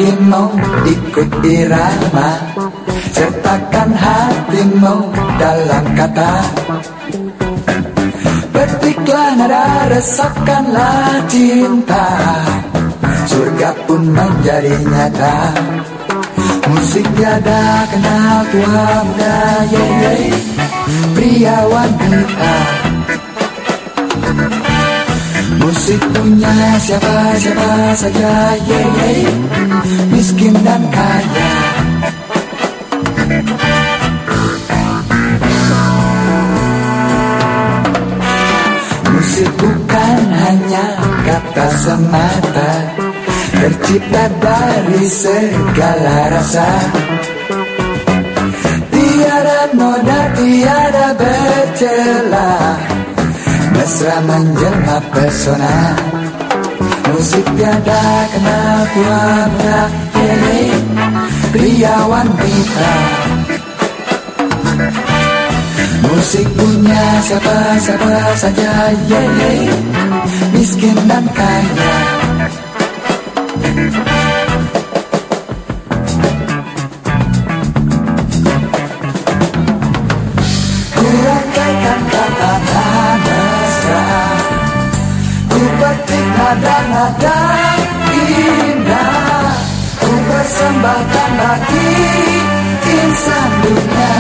hatimu ikut irama, sertakan hatimu dalam kata. Petiklah nada, resakanlah cinta, surga pun menjadi nyata. Musik tiada kenal tua muda, pria wanita. Musik punya siapa-siapa saja, miskin dan kaya. Musik bukan hanya kata semata, tercipta dari segala rasa. Tiada noda, tiada bercela, mesra menjelma pesona. Musik tiada kenal tua muda, pria wanita. Musik punya siapa-siapa saja, miskin dan kaya. Ku rangkaikan kata-kata mesra, ku petik nada-nada indah, ku persembahkan bagi insan dunia.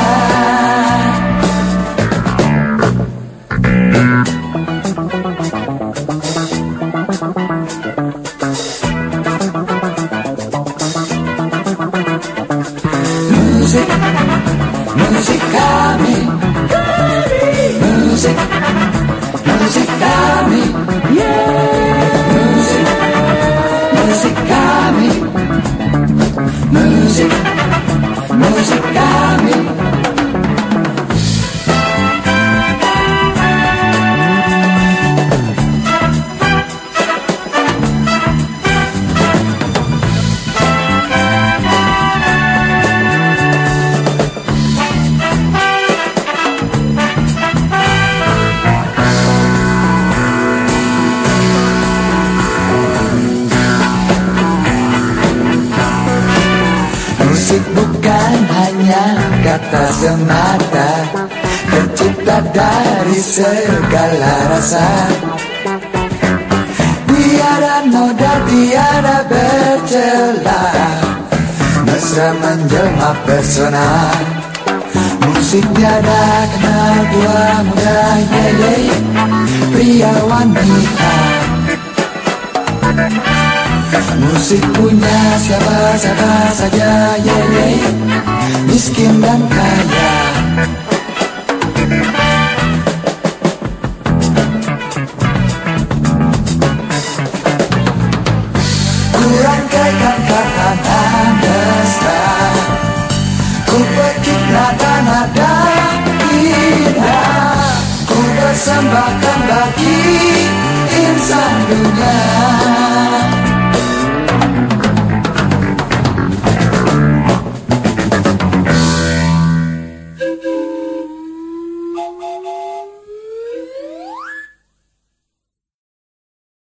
Musik, musik kami, musik, musik kami, musik, musik kami, musik, musik kami. Musik bukan hanya kata semata, tercipta dari segala rasa. Tiada noda, tiada bercela, mesra menjelma pesona. Musik tiada kenal tua muda, pria wanita. Musik punya siapa-siapa saja, miskin dan kaya.